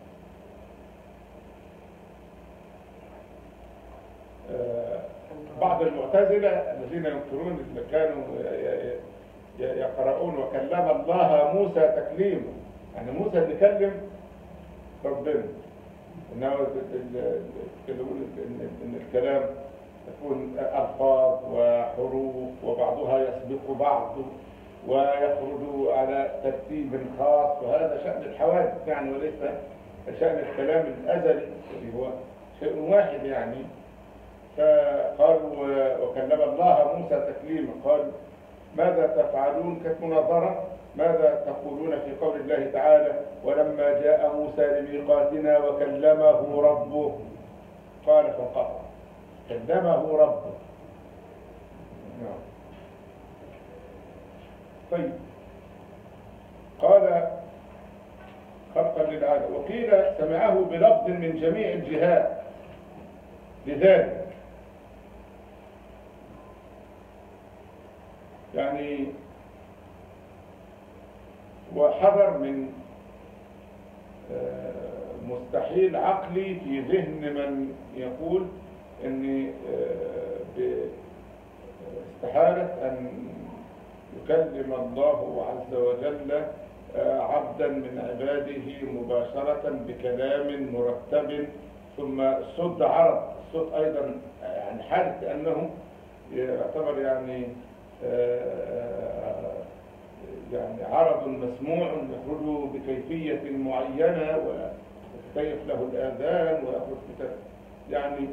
آه بعض المعتزلة الذين ينكرون اللي كانوا يقرؤون وكلم الله موسى تكليما، يعني موسى اللي كلم ربنا، انه يقولون ان الكلام يكون الفاظ وحروف وبعضها يسبق بعض ويخرج على ترتيب خاص، وهذا شأن الحوادث يعني وليس شأن الكلام الأزلي اللي هو شيء واحد يعني. فقالوا وكلم الله موسى تكليما، قال ماذا تفعلون؟ كانت مناظرة، ماذا تقولون في قول الله تعالى ولما جاء موسى لميقاتنا وكلمه ربه قال فانقطع، كلمه ربه. نعم. طيب قال خلقا للعالم، وقيل سمعه بلفظ من جميع الجهات لذلك، يعني وحذر من مستحيل عقلي في ذهن من يقول ان استحالة ان يكلم الله عز وجل عبدا من عباده مباشرة بكلام مرتب ثم الصوت عرض، الصوت ايضا يعني حالة كأنه يعتبر يعني يعني عرض مسموع يخرج بكيفية معينة ويتكيف له الآذان ويخرج يعني.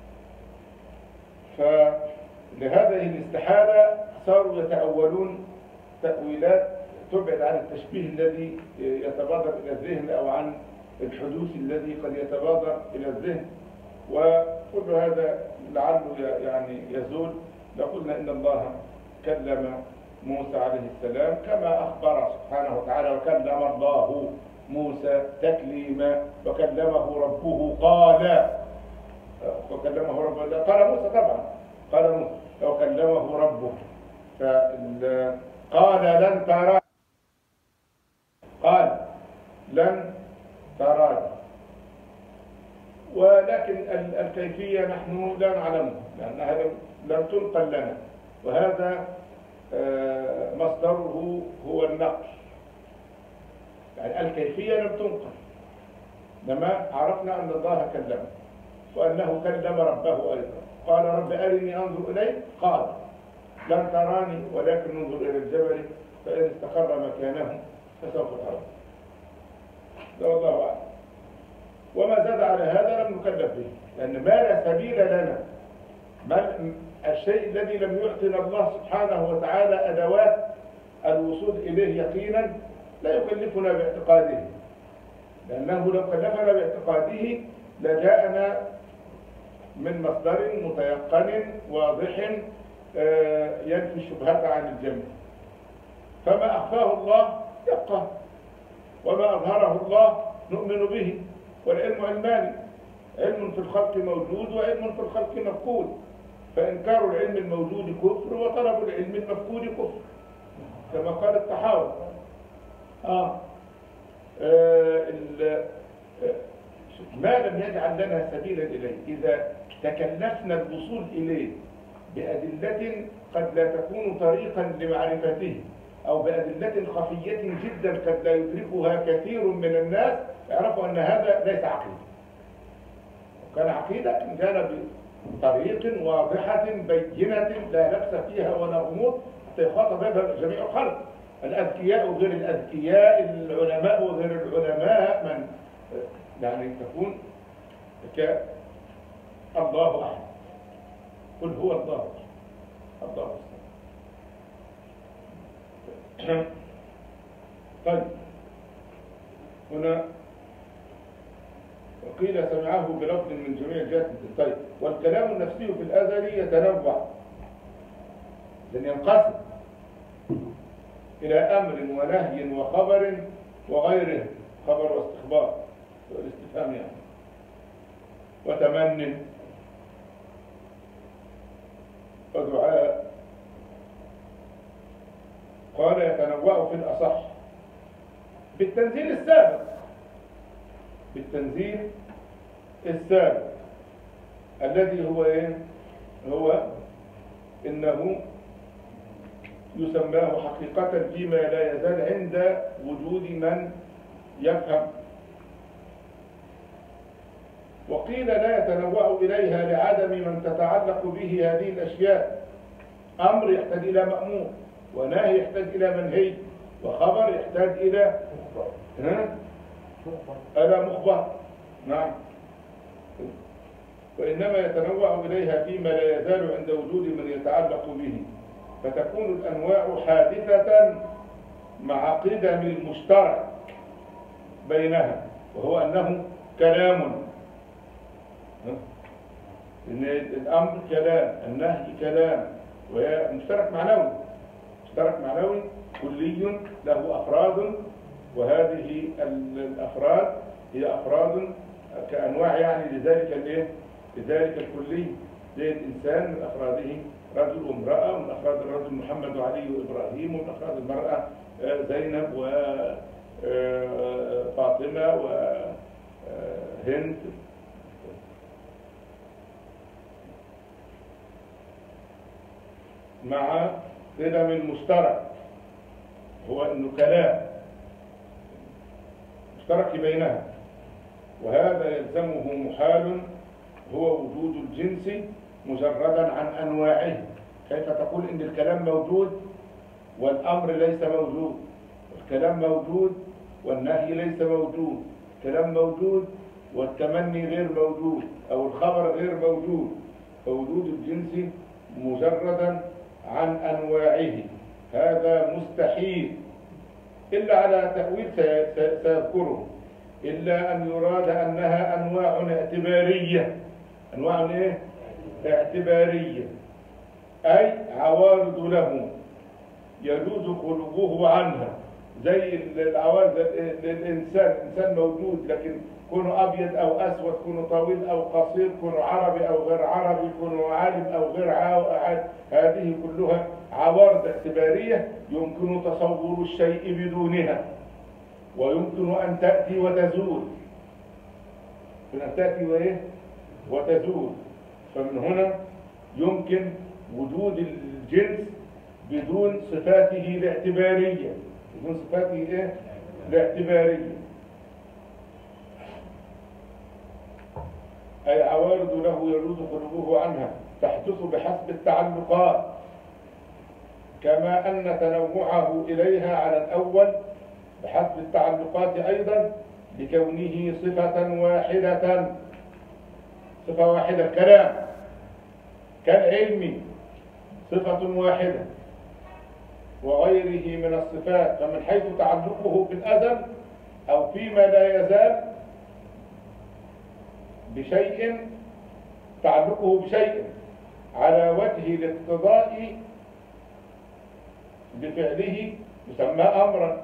فلهذه الاستحالة صاروا يتأولون تأويلات تبعد عن التشبيه الذي يتبادر إلى الذهن أو عن الحدوث الذي قد يتبادر إلى الذهن، وكل هذا لعله يعني يزول. لقلنا إن الله كلم موسى عليه السلام كما أخبر سبحانه وتعالى وكلم الله موسى تكليما وكلمه ربه قال وكلمه ربه قال موسى طبعا قال موسى وكلمه ربه قال لن تراني، قال لن تراني، ولكن الكيفية نحن لا نعلمها لأنها لم تنقل لنا، وهذا مصدره هو النقل، يعني الكيفية لم تنقل، لما عرفنا أن الله كلمه وأنه كلم ربه أيضا. قال رب أرني أنظر إليك، قال لن تراني ولكن انظر إلى الجبل فإن استقر مكانه فسوف تراني. ده والله أعلم. وما زاد على هذا لم نكلف به، لأن ما لا سبيل لنا، ما الشيء الذي لم يعطنا الله سبحانه وتعالى أدوات الوصول إليه يقينا لا يكلفنا باعتقاده، لأنه لو كلفنا باعتقاده لجاءنا من مصدر متيقن واضح ينفي الشبهات عن الجميع. فما أخفاه الله يبقى، وما أظهره الله نؤمن به، والعلم علمان، علم في الخلق موجود وعلم في الخلق مفقود، فإنكار العلم الموجود كفر وطلب العلم المفقود كفر كما قال الطحاوي. آه. آه ما لم يجعل لنا سبيلا إليه، إذا تكلفنا الوصول إليه بأدلة قد لا تكون طريقا لمعرفته أو بأدلة خفية جدا قد لا يدركها كثير من الناس، يعرفوا أن هذا ليس عقيدة. وكان عقيدة كان بطريق واضحة بينة لا لبس فيها ولا غموض حتى يخاطب بها جميع الخلق، الأذكياء وغير الأذكياء، العلماء وغير العلماء، من يعني تكون كالله أحد، قل هو الله الله. طيب هنا وقيل سمعه بلفظ من جميع جهات. طيب والكلام النفسي في الأزل يتنوع، لأن ينقسم إلى أمر ونهي وخبر وغيره، خبر واستخبار والاستفهام يعني، وتمن ودعاء. قال يتنوع في الأصح بالتنزيل السابق، بالتنزيل السابق الذي هو ايه؟ هو انه يسماه حقيقة فيما لا يزال عند وجود من يفهم. وقيل لا يتنوع إليها لعدم من تتعلق به هذه الأشياء، أمر يحتاج إلى مأمور، ونهي يحتاج إلى منهي، وخبر يحتاج إلى ها؟ إلى مخبر. نعم. وإنما يتنوع إليها فيما لا يزال عند وجود من يتعلق به، فتكون الأنواع حادثة مع قدم المشترك بينها، وهو أنه كلام، إن الأمر كلام، النهي كلام، وهي مشترك معنوي، مشترك معنوي كلي له أفراد، وهذه الأفراد هي أفراد كأنواع يعني لذلك الايه؟ لذلك الكلي، زي الإنسان من أفراده رجل وامرأة، ومن أفراد الرجل محمد وعلي وإبراهيم، ومن أفراد المرأة زينب وفاطمة وهند. مع قدم المشترك هو أنه كلام مشترك بينها، وهذا يلزمه محال هو وجود الجنس مجردا عن أنواعه. كيف تقول إن الكلام موجود والأمر ليس موجود، والكلام موجود والنهي ليس موجود، الكلام موجود والتمني غير موجود، أو الخبر غير موجود؟ فوجود الجنس مجردا عن أنواعه هذا مستحيل، إلا على تأويل سيذكره، إلا أن يراد أنها أنواع اعتبارية. أنواع إيه؟ اعتبارية، أي عوارض له يجوز خروجه عنها، زي العوارض الإنسان، الإنسان موجود لكن كونه أبيض أو أسود، كونه طويل أو قصير، كونه عربي أو غير عربي، كونه عالم أو غير عالم، هذه كلها عوارض اعتبارية يمكن تصور الشيء بدونها، ويمكن أن تأتي وتزول، يمكن أن تأتي وإيه؟ وتزول. فمن هنا يمكن وجود الجنس بدون صفاته الاعتبارية، بدون صفاته إيه؟ الاعتبارية، أي عوارض له يجوز خروجه عنها تحدث بحسب التعلقات، كما أن تنوعه إليها على الأول بحسب التعلقات أيضا لكونه صفة واحدة، صفة واحدة. كلام كالعلم صفة واحدة وغيره من الصفات، فمن حيث تعلقه في الأزل أو فيما لا يزال بشيء، تعلقه بشيء على وجه الاقتضاء بفعله يسمى أمرا.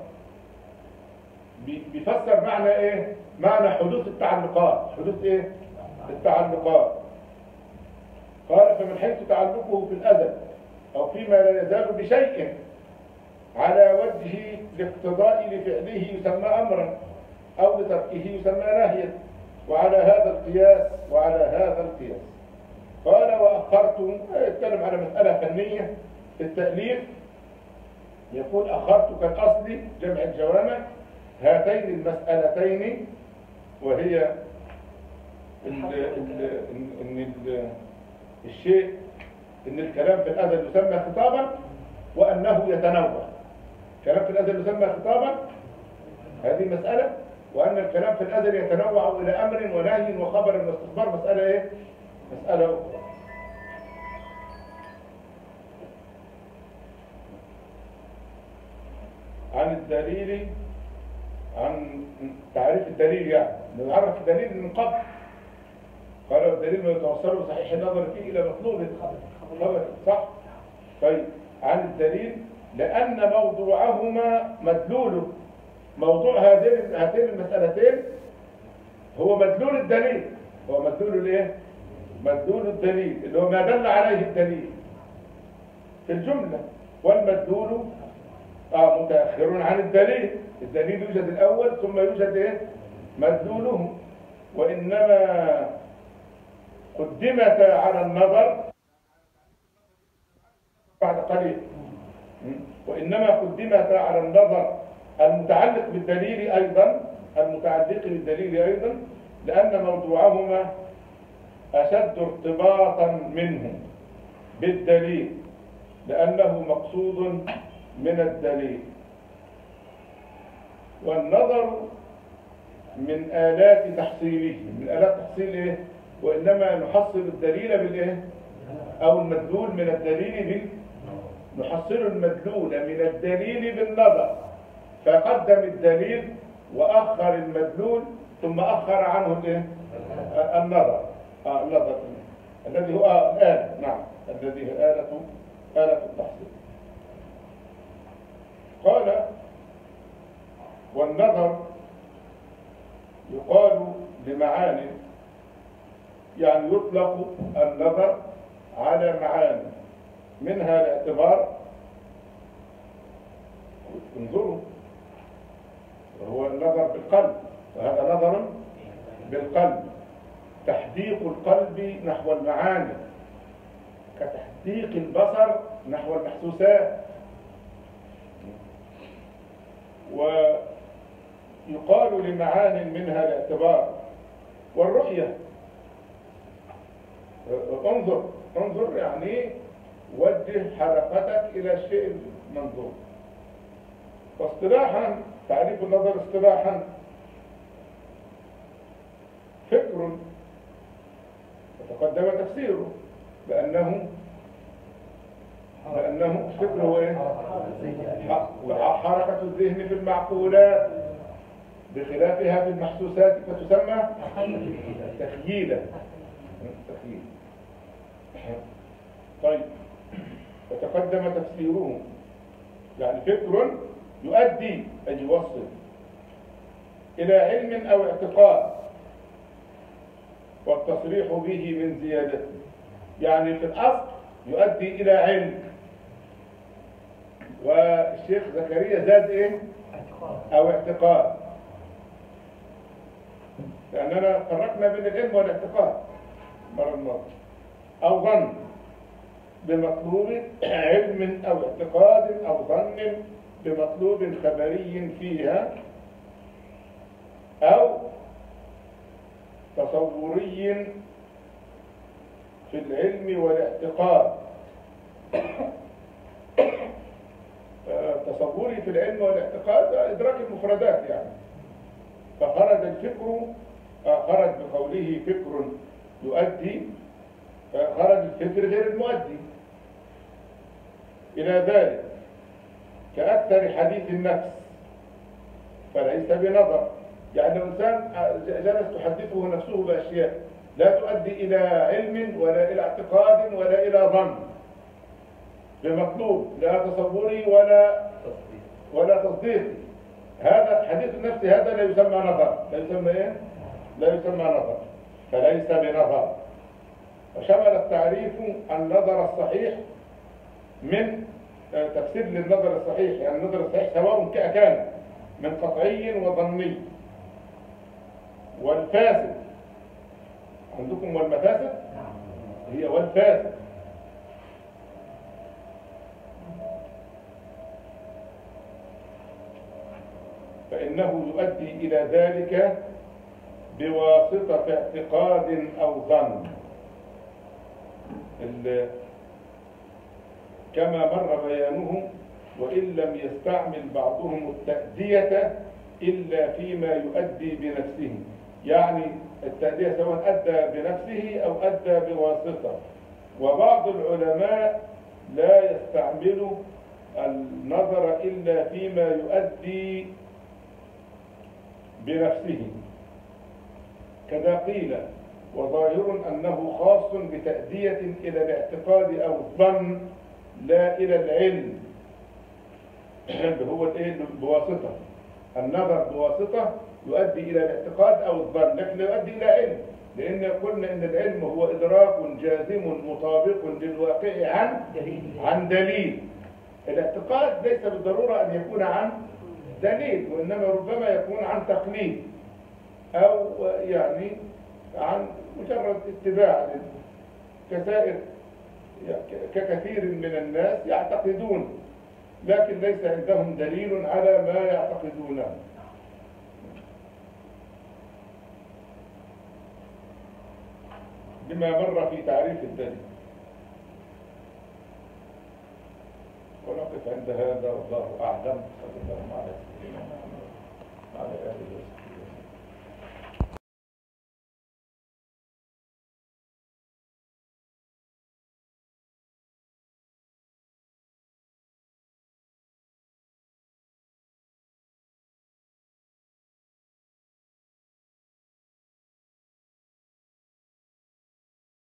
بيفسر معنى ايه؟ معنى حدوث التعلقات، حدوث ايه؟ التعلقات. قال فمن حيث تعلقه في الأزل أو فيما لا يزال بشيء على وجه الاقتضاء لفعله يسمى أمرا، أو لتركه يسمى نهيا، وعلى هذا القياس وعلى هذا القياس. قال وأخرت، يتكلم على مسألة فنية في التأليف، يقول أخرت كالأصل جمع الجوامع هاتين المسألتين، وهي ال ال إن ال الشيء إن الكلام في الأزل يسمى خطابا، وأنه يتنوع. الكلام في الأزل يسمى خطابا، هذه مسألة، وأن الكلام في الأزل يتنوع إلى أمر ونهي وخبر واستخبار، مسألة إيه؟ مسألة أخرى. عن الدليل عن تعريف الدليل، يعني نعرف الدليل من قبل. قال الدليل ما يتوصل صحيح النظر فيه إلى مطلوب خبر، صح؟ طيب عن الدليل لأن موضوعهما مدلوله، موضوع هذين هاتين المسألتين هو مدلول الدليل، هو مدلول الايه؟ مدلول الدليل اللي هو ما دل عليه الدليل في الجملة، والمدلول آه متأخر عن الدليل، الدليل يوجد الأول ثم يوجد ايه؟ مدلوله، وإنما قدمت على النظر بعد قليل، وإنما قدمت على النظر المتعلق بالدليل أيضا المتعلق بالدليل أيضا لأن موضوعهما أشد ارتباطا منه بالدليل لأنه مقصود من الدليل. والنظر من آلات تحصيله، من آلات تحصيل إيه؟ وإنما نحصل الدليل بالإيه؟ أو المدلول من الدليل بال نحصل المدلول من الدليل بالنظر، فقدم الدليل وأخر المدلول ثم أخر عنه الإيه؟ النظر. آه النظر الذي هو آه الآلة، نعم الذي هي آلة آلة التحصيل. قال والنظر يقال لمعاني، يعني يطلق النظر على معاني منها الاعتبار، انظروا وهو النظر بالقلب، وهذا نظر بالقلب، تحديق القلب نحو المعاني كتحديق البصر نحو المحسوسات. ويقال لمعان منها الاعتبار والرؤية. انظر انظر يعني وجه حركتك إلى الشيء المنظور. واصطلاحا تعريف النظر اصطلاحا فكر وتقدم تفسيره بأنه بأنه فكر هو ايه؟ حركة الذهن في المعقولات بخلافها في المحسوسات فتسمى تخييلا. تخييل. طيب وتقدم تفسيره يعني فكر يؤدي أي يوصل إلى علم أو اعتقاد والتصريح به من زيادته، يعني في الأصل يؤدي إلى علم، والشيخ زكريا زاد إيه؟ أو اعتقاد، لأننا فرقنا بين العلم والاعتقاد مرة الماضية، أو ظن بمطلوب علم أو اعتقاد أو ظن بمطلوب خبري فيها أو تصوري في العلم والاعتقاد. تصوري في العلم والاعتقاد إدراك المفردات يعني. فخرج الفكر خرج بقوله فكر يؤدي، خرج الفكر غير المؤدي إلى ذلك كأكثر حديث النفس فليس بنظر، يعني لو إنسان جلس تحدثه نفسه بأشياء لا تؤدي إلى علم ولا إلى اعتقاد ولا إلى ظن بمطلوب لا تصوري ولا ولا تصديقي، هذا حديث النفس هذا لا يسمى نظر، لا يسمى إيه؟ لا يسمى نظر، فليس بنظر. وشمل التعريف النظر الصحيح من تفسير للنظر الصحيح، يعني النظر الصحيح سواء كان من قطعي وظني. والفاسد عندكم والمفاسد هي والفاسد، فإنه يؤدي إلى ذلك بواسطة اعتقاد أو ظن، كما مر بيانه، وإن لم يستعمل بعضهم التأدية إلا فيما يؤدي بنفسه، يعني التأدية سواء أدى بنفسه أو أدى بواسطة. وبعض العلماء لا يستعمل النظر إلا فيما يؤدي بنفسه. كذا قيل وظاهر أنه خاص بتأدية إلى الاعتقاد أو الظن لا إلى العلم، اللي هو الإيه بواسطة النظر بواسطة يؤدي إلى الاعتقاد أو الظن، لكن لا يؤدي إلى علم، لأن قلنا إن العلم هو إدراك جازم مطابق للواقع عن عن دليل. الاعتقاد ليس بالضرورة أن يكون عن دليل، وإنما ربما يكون عن تقليد أو يعني عن مجرد اتباع، كسائر ككثير من الناس يعتقدون لكن ليس عندهم دليل على ما يعتقدونه. بما مر في تعريف الدليل. ونقف عند هذا والله أعلم. صلى الله عليه وسلم وعلى آله وسلم.